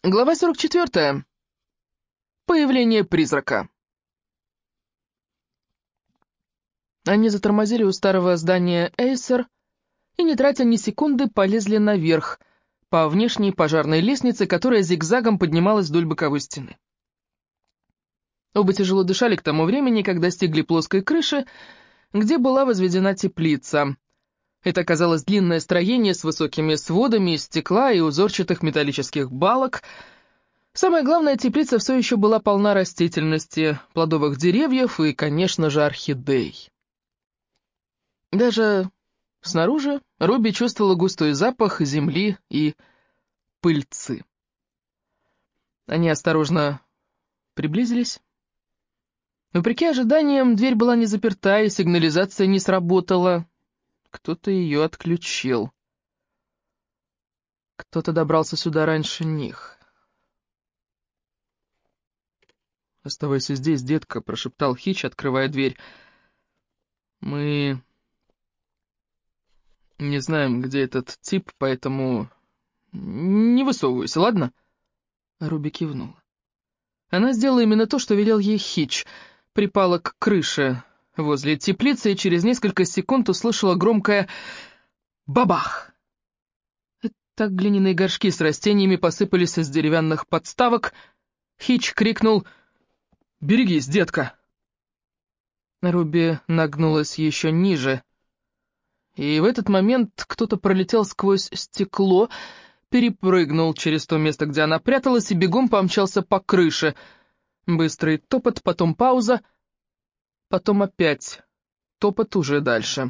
Глава 44. Появление призрака. Они затормозили у старого здания Эйсер и, не тратя ни секунды, полезли наверх, по внешней пожарной лестнице, которая зигзагом поднималась вдоль боковой стены. Оба тяжело дышали к тому времени, когда достигли плоской крыши, где была возведена теплица. Это оказалось длинное строение с высокими сводами из стекла и узорчатых металлических балок. Самое главное, теплица все еще была полна растительности, плодовых деревьев и, конечно же, орхидей. Даже снаружи Руби чувствовала густой запах земли и пыльцы. Они осторожно приблизились. Вопреки ожиданиям, дверь была не заперта, и сигнализация не сработала. Кто-то ее отключил. Кто-то добрался сюда раньше них. «Оставайся здесь, детка», — прошептал Хич, открывая дверь. «Мы не знаем, где этот тип, поэтому не высовывайся, ладно?» Руби кивнула. Она сделала именно то, что велел ей Хич. Припала к крыше возле теплицы и через несколько секунд услышала громкое «бабах». Это глиняные горшки с растениями посыпались из деревянных подставок. Хич крикнул «Берегись, детка!» Руби нагнулась еще ниже, и в этот момент кто-то пролетел сквозь стекло, перепрыгнул через то место, где она пряталась, и бегом помчался по крыше. Быстрый топот, потом пауза, потом опять топот уже дальше.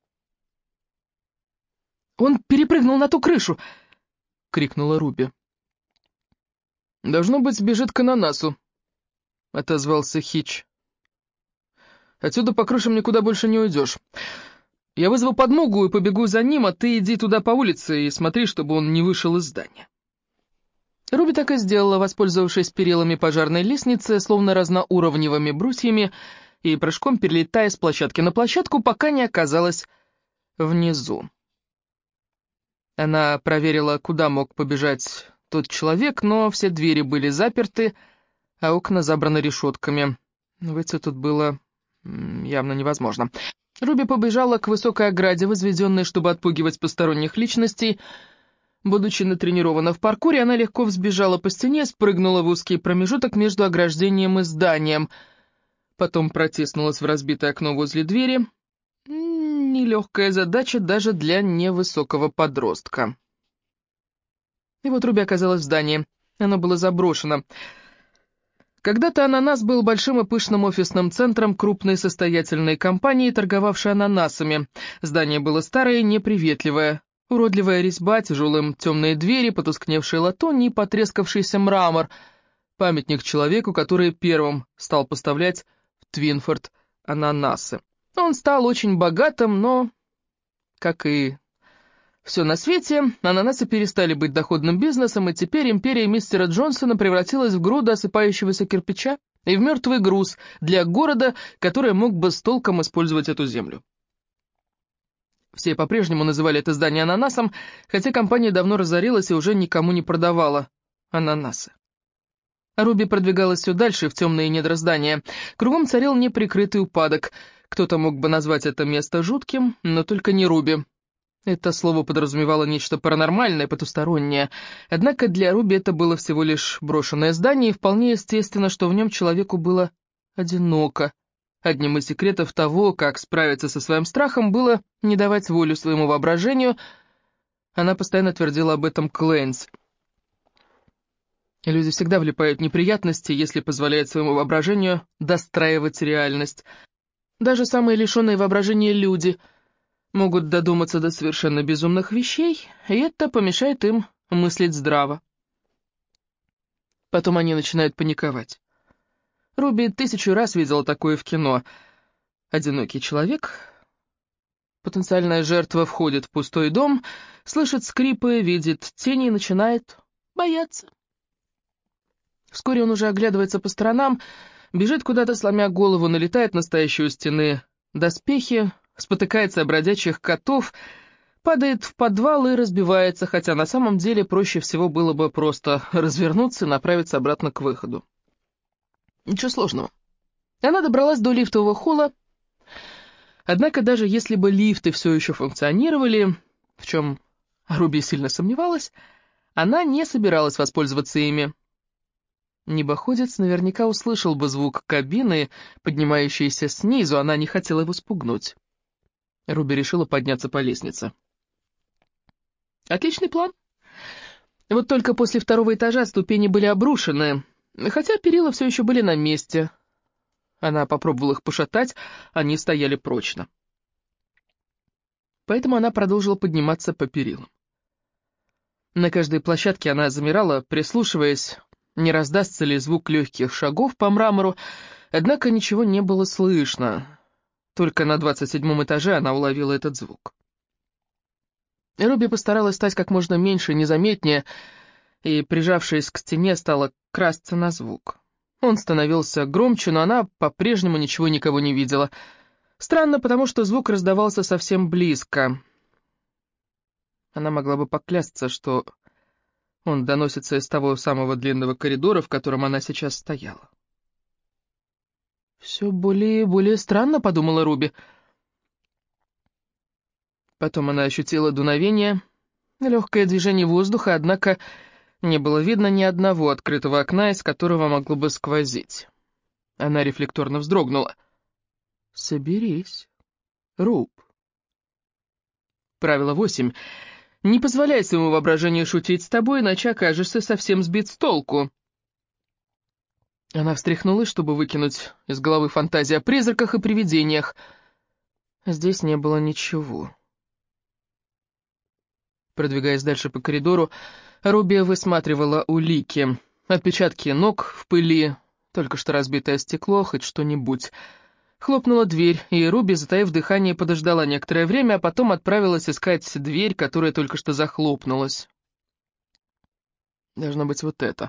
«Он перепрыгнул на ту крышу!» — крикнула Руби. «Должно быть, бежит к ананасу», — отозвался Хич. «Отсюда по крышам никуда больше не уйдешь. Я вызову подмогу и побегу за ним, а ты иди туда по улице и смотри, чтобы он не вышел из здания». Руби так и сделала, воспользовавшись перилами пожарной лестницы, словно разноуровневыми брусьями, и прыжком перелетая с площадки на площадку, пока не оказалась внизу. Она проверила, куда мог побежать тот человек, но все двери были заперты, а окна забраны решетками. Выйти тут было явно невозможно. Руби побежала к высокой ограде, возведенной, чтобы отпугивать посторонних личностей. Будучи натренирована в паркуре, она легко взбежала по стене, спрыгнула в узкий промежуток между ограждением и зданием. Потом протиснулась в разбитое окно возле двери. Нелегкая задача даже для невысокого подростка. И вот Руби оказалась в здании. Оно было заброшено. Когда-то «Ананас» был большим и пышным офисным центром крупной состоятельной компании, торговавшей ананасами. Здание было старое и неприветливое. Уродливая резьба, тяжелые темные двери, потускневший латунь и потрескавшийся мрамор. Памятник человеку, который первым стал поставлять в Твинфорд ананасы. Он стал очень богатым, но, как и все на свете, ананасы перестали быть доходным бизнесом, и теперь империя мистера Джонсона превратилась в груду осыпающегося кирпича и в мертвый груз для города, который мог бы с толком использовать эту землю. Все по-прежнему называли это здание ананасом, хотя компания давно разорилась и уже никому не продавала ананасы. Руби продвигалась все дальше в темные недра здания. Кругом царил неприкрытый упадок. Кто-то мог бы назвать это место жутким, но только не Руби. Это слово подразумевало нечто паранормальное, потустороннее. Однако для Руби это было всего лишь брошенное здание, и вполне естественно, что в нем человеку было одиноко. Одним из секретов того, как справиться со своим страхом, было не давать волю своему воображению. Она постоянно твердила об этом Клэнси. Люди всегда влипают в неприятности, если позволяют своему воображению достраивать реальность. Даже самые лишенные воображения люди могут додуматься до совершенно безумных вещей, и это помешает им мыслить здраво. Потом они начинают паниковать. Руби 1000 раз видела такое в кино. Одинокий человек, потенциальная жертва, входит в пустой дом, слышит скрипы, видит тени и начинает бояться. Вскоре он уже оглядывается по сторонам, бежит куда-то, сломя голову, налетает на стоящую у стены доспехи, спотыкается о бродячих котов, падает в подвал и разбивается, хотя на самом деле проще всего было бы просто развернуться и направиться обратно к выходу. Ничего сложного. Она добралась до лифтового холла, однако даже если бы лифты все еще функционировали, в чем Руби сильно сомневалась, она не собиралась воспользоваться ими. Небоходец наверняка услышал бы звук кабины, поднимающейся снизу, она не хотела его спугнуть. Руби решила подняться по лестнице. Отличный план. Вот только после второго этажа ступени были обрушены, хотя перила все еще были на месте. Она попробовала их пошатать, они стояли прочно. Поэтому она продолжила подниматься по перилам. На каждой площадке она замирала, прислушиваясь, не раздастся ли звук легких шагов по мрамору, однако ничего не было слышно. Только на 27-м этаже она уловила этот звук. Руби постаралась стать как можно меньше и незаметнее, и, прижавшись к стене, стала красться на звук. Он становился громче, но она по-прежнему ничего никого не видела. Странно, потому что звук раздавался совсем близко. Она могла бы поклясться, что он доносится из того самого длинного коридора, в котором она сейчас стояла. «Все более и более странно», — подумала Руби. Потом она ощутила дуновение, легкое движение воздуха, однако не было видно ни одного открытого окна, из которого могло бы сквозить. Она рефлекторно вздрогнула. «Соберись, Руб». Правило 8. Не позволяй своему воображению шутить с тобой, иначе окажешься совсем сбит с толку. Она встряхнулась, чтобы выкинуть из головы фантазии о призраках и привидениях. Здесь не было ничего. Продвигаясь дальше по коридору, Руби высматривала улики. Отпечатки ног в пыли, только что разбитое стекло, хоть что-нибудь. Хлопнула дверь, и Руби, затаив дыхание, подождала некоторое время, а потом отправилась искать дверь, которая только что захлопнулась. Должно быть вот это.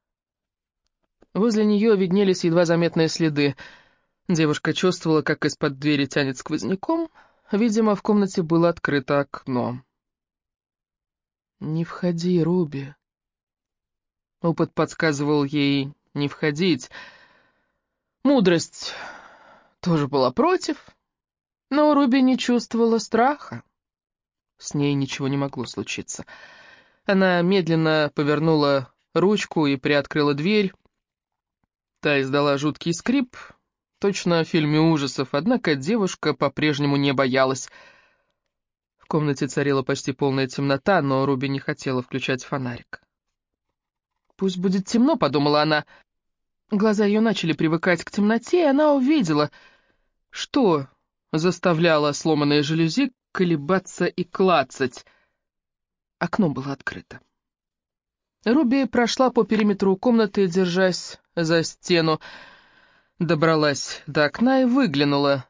Возле нее виднелись едва заметные следы. Девушка чувствовала, как из-под двери тянет сквозняком. Видимо, в комнате было открыто окно. «Не входи, Руби». Опыт подсказывал ей не входить. Мудрость тоже была против, но Руби не чувствовала страха. С ней ничего не могло случиться. Она медленно повернула ручку и приоткрыла дверь. Та издала жуткий скрип, точно в фильме ужасов, однако девушка по-прежнему не боялась. В комнате царила почти полная темнота, но Руби не хотела включать фонарик. «Пусть будет темно», — подумала она. Глаза ее начали привыкать к темноте, и она увидела, что заставляло сломанные жалюзи колебаться и клацать. Окно было открыто. Руби прошла по периметру комнаты, держась за стену, добралась до окна и выглянула.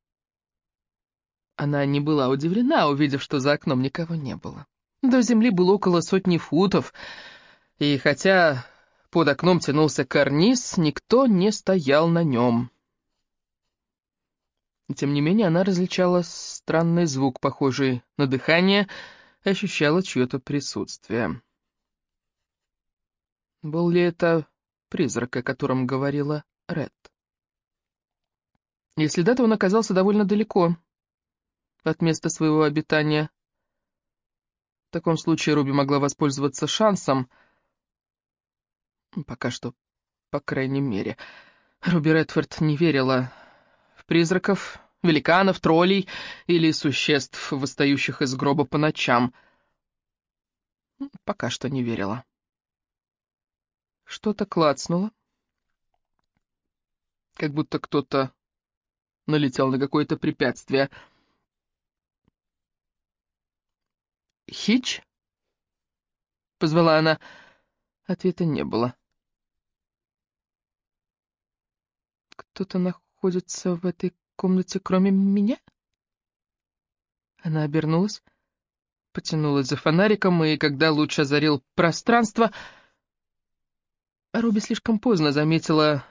Она не была удивлена, увидев, что за окном никого не было. До земли было около 100 футов, и хотя под окном тянулся карниз, никто не стоял на нем. Тем не менее, она различала странный звук, похожий на дыхание, и ощущала чье-то присутствие. Был ли это призрак, о котором говорила Ред? Если да, то он оказался довольно далеко от места своего обитания. В таком случае Руби могла воспользоваться шансом. Пока что, по крайней мере. Руби Редфорд не верила в призраков, великанов, троллей или существ, восстающих из гроба по ночам. Пока что не верила. Что-то клацнуло, как будто кто-то налетел на какое-то препятствие. «Хич?» — позвала она. Ответа не было. «Кто-то находится в этой комнате, кроме меня?» Она обернулась, потянулась за фонариком, и когда луч озарил пространство, Руби слишком поздно заметила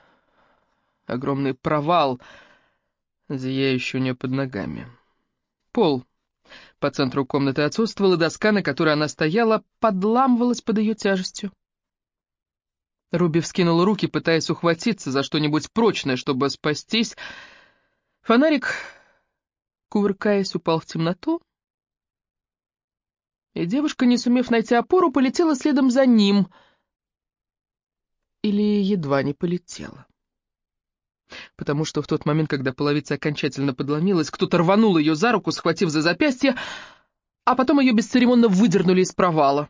огромный провал, зияющий у нее под ногами. Пол По центру комнаты отсутствовала доска, на которой она стояла, подламывалась под ее тяжестью. Руби вскинула руки, пытаясь ухватиться за что-нибудь прочное, чтобы спастись. Фонарик, кувыркаясь, упал в темноту, и девушка, не сумев найти опору, полетела следом за ним. Или едва не полетела. Потому что в тот момент, когда половица окончательно подломилась, кто-то рванул ее за руку, схватив за запястье, а потом ее бесцеремонно выдернули из провала.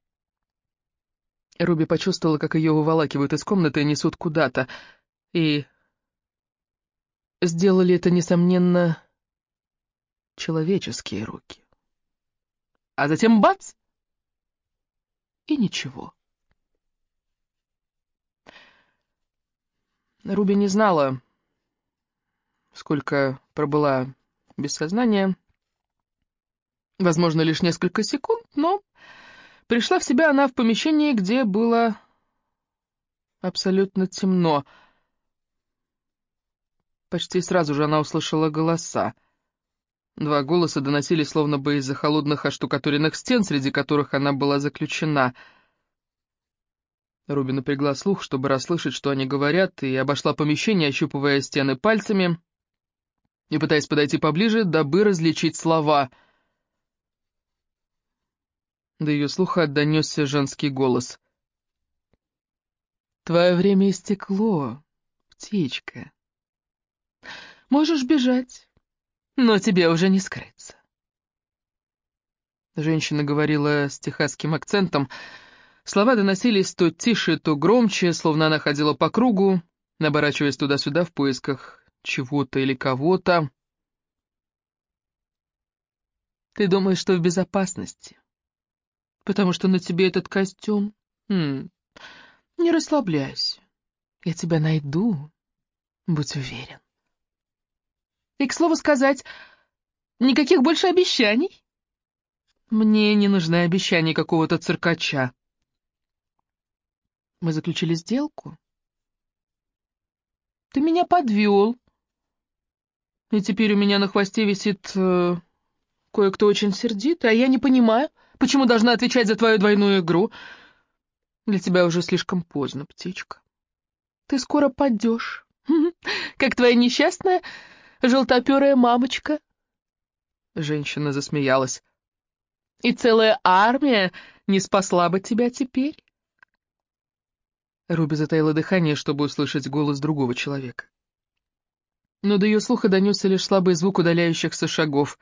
Руби почувствовала, как ее выволакивают из комнаты и несут куда-то. И сделали это, несомненно, человеческие руки. А затем бац! И ничего. Руби не знала, сколько пробыла без сознания. Возможно, лишь несколько секунд, но пришла в себя она в помещении, где было абсолютно темно. Почти сразу же она услышала голоса. Два голоса доносились словно бы из-за холодных оштукатуренных стен, среди которых она была заключена. Руби напрягла слух, чтобы расслышать, что они говорят, и обошла помещение, ощупывая стены пальцами и пытаясь подойти поближе, дабы различить слова. До ее слуха донесся женский голос. «Твое время истекло, птичка. Можешь бежать, но тебе уже не скрыться». Женщина говорила с техасским акцентом. Слова доносились то тише, то громче, словно она ходила по кругу, оборачиваясь туда-сюда в поисках чего-то или кого-то. «Ты думаешь, что в безопасности, потому что на тебе этот костюм? Не расслабляйся, я тебя найду, будь уверен. И, к слову сказать, никаких больше обещаний. Мне не нужны обещания какого-то циркача. Мы заключили сделку. Ты меня подвел. И теперь у меня на хвосте висит кое-кто очень сердитый, а я не понимаю, почему должна отвечать за твою двойную игру. Для тебя уже слишком поздно, птичка. Ты скоро падешь, как твоя несчастная желтоперая мамочка. Женщина засмеялась. И целая армия не спасла бы тебя теперь. Руби затаила дыхание, чтобы услышать голос другого человека. Но до ее слуха донесся лишь слабый звук удаляющихся шагов.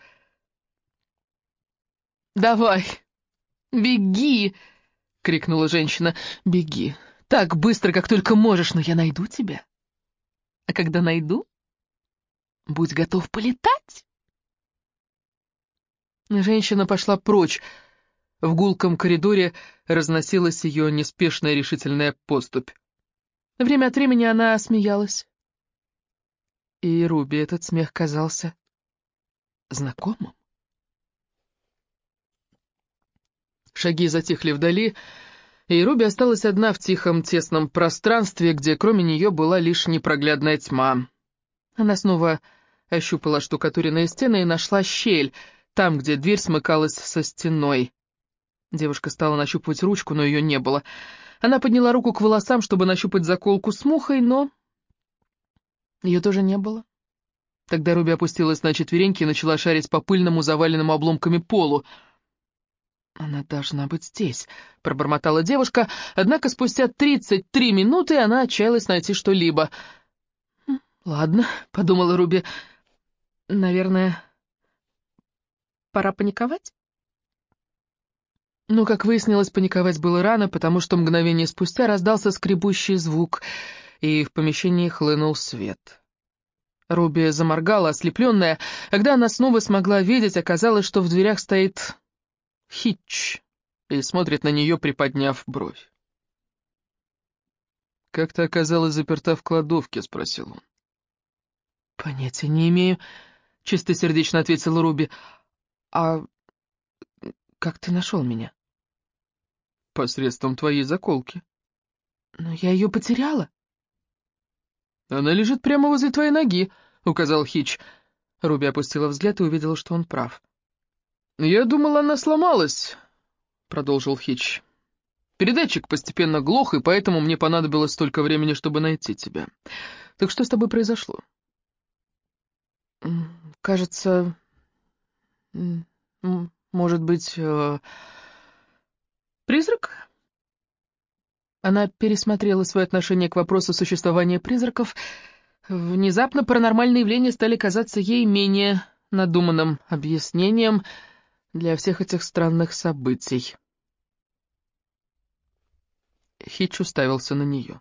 «Давай, беги!» — крикнула женщина. «Беги, так быстро, как только можешь, но я найду тебя. А когда найду, будь готов полетать!» Женщина пошла прочь. В гулком коридоре разносилась ее неспешная решительная поступь. Время от времени она смеялась. И Руби этот смех казался знакомым. Шаги затихли вдали, и Руби осталась одна в тихом тесном пространстве, где кроме нее была лишь непроглядная тьма. Она снова ощупала штукатуренные стены и нашла щель, там, где дверь смыкалась со стеной. Девушка стала нащупывать ручку, но ее не было. Она подняла руку к волосам, чтобы нащупать заколку с мухой, но ее тоже не было. Тогда Руби опустилась на четвереньки и начала шарить по пыльному, заваленному обломками полу. «Она должна быть здесь», — пробормотала девушка, однако спустя 33 минуты она отчаялась найти что-либо. «Ладно», — подумала Руби, — «наверное, пора паниковать?» Но, как выяснилось, паниковать было рано, потому что мгновение спустя раздался скребущий звук, и в помещении хлынул свет. Руби заморгала, ослепленная. Когда она снова смогла видеть, оказалось, что в дверях стоит Хитч и смотрит на нее, приподняв бровь. «Как ты оказалась заперта в кладовке?» — спросил он. «Понятия не имею», — чистосердечно ответила Руби. «А как ты нашел меня?» «Посредством твоей заколки». «Но я ее потеряла». «Она лежит прямо возле твоей ноги», — указал Хитч. Руби опустила взгляд и увидела, что он прав. «Я думал, она сломалась», — продолжил Хитч. «Передатчик постепенно глох, и поэтому мне понадобилось столько времени, чтобы найти тебя. Так что с тобой произошло?» «Кажется, может быть, призрак?» Она пересмотрела свое отношение к вопросу существования призраков. Внезапно паранормальные явления стали казаться ей менее надуманным объяснением для всех этих странных событий. Хитч уставился на нее.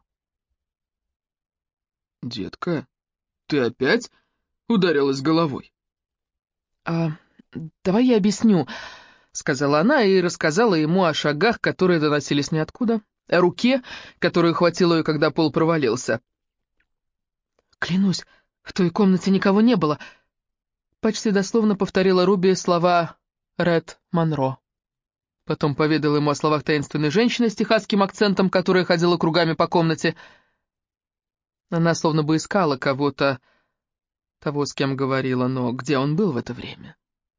«Детка, ты опять ударилась головой?» «А, давай я объясню», — сказала она и рассказала ему о шагах, которые доносились ниоткуда, о руке, которую хватило ее, когда пол провалился. «Клянусь, в той комнате никого не было», — почти дословно повторила Руби слова Ред Монро. Потом поведала ему о словах таинственной женщины с техасским акцентом, которая ходила кругами по комнате. Она словно бы искала кого-то, того, с кем говорила, но где он был в это время?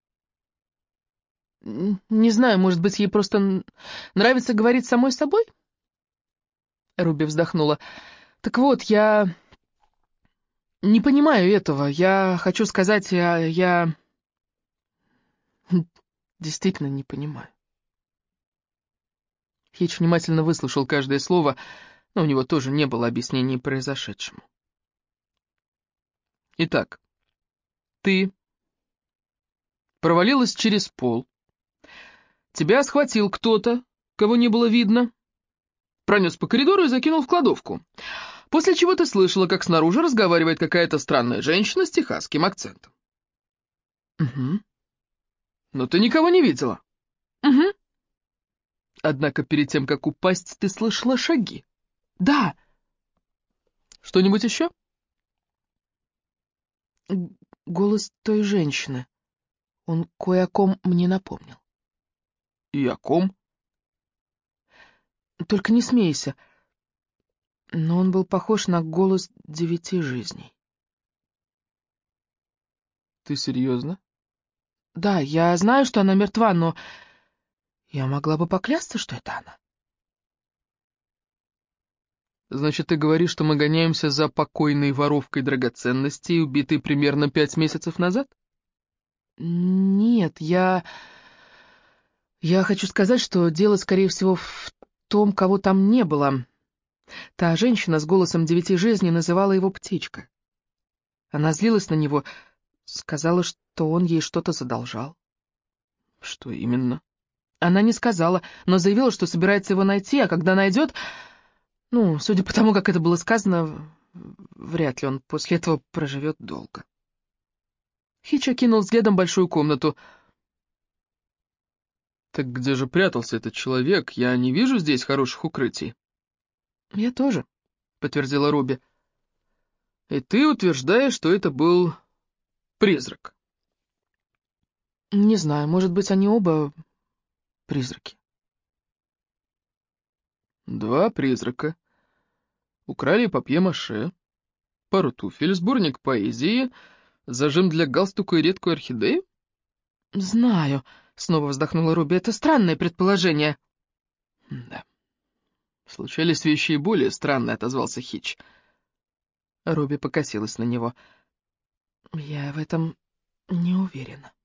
«Не знаю, может быть, ей просто нравится говорить самой собой?» Руби вздохнула. «Так вот, я не понимаю этого. Я хочу сказать, я действительно не понимаю». Хитч внимательно выслушал каждое слово, но у него тоже не было объяснений произошедшему. «Итак, ты провалилась через пол, тебя схватил кто-то, кого не было видно, пронес по коридору и закинул в кладовку. После чего ты слышала, как снаружи разговаривает какая-то странная женщина с техасским акцентом». «Угу». «Но ты никого не видела?» «Угу». «Однако перед тем, как упасть, ты слышала шаги?» «Да». «Что-нибудь еще?» Голос той женщины. Он кое о ком мне напомнил. «И о ком?» «Только не смейся». Но он был похож на голос 9 жизней. «Ты серьезно?» «Да, я знаю, что она мертва, но я могла бы поклясться, что это она». «Значит, ты говоришь, что мы гоняемся за покойной воровкой драгоценностей, убитой примерно 5 месяцев назад?» «Нет, я хочу сказать, что дело, скорее всего, в том, кого там не было. Та женщина с голосом 9 жизней называла его «птичка». Она злилась на него, сказала, что он ей что-то задолжал». «Что именно?» Она не сказала, но заявила, что собирается его найти, а когда найдет... Ну, судя по тому, как это было сказано, вряд ли он после этого проживет долго. Хитч окинул взглядом большую комнату. «Так где же прятался этот человек? Я не вижу здесь хороших укрытий». «Я тоже», — подтвердила Руби. «И ты утверждаешь, что это был призрак?» «Не знаю, может быть, они оба призраки». «Два призрака. Украли папье-маше, пару туфель, сборник поэзии, зажим для галстука и редкую орхидею?» «Знаю», — снова вздохнула Руби, — «это странное предположение». «Да. Случались вещи и более странные», — отозвался Хитч. Руби покосилась на него. «Я в этом не уверена».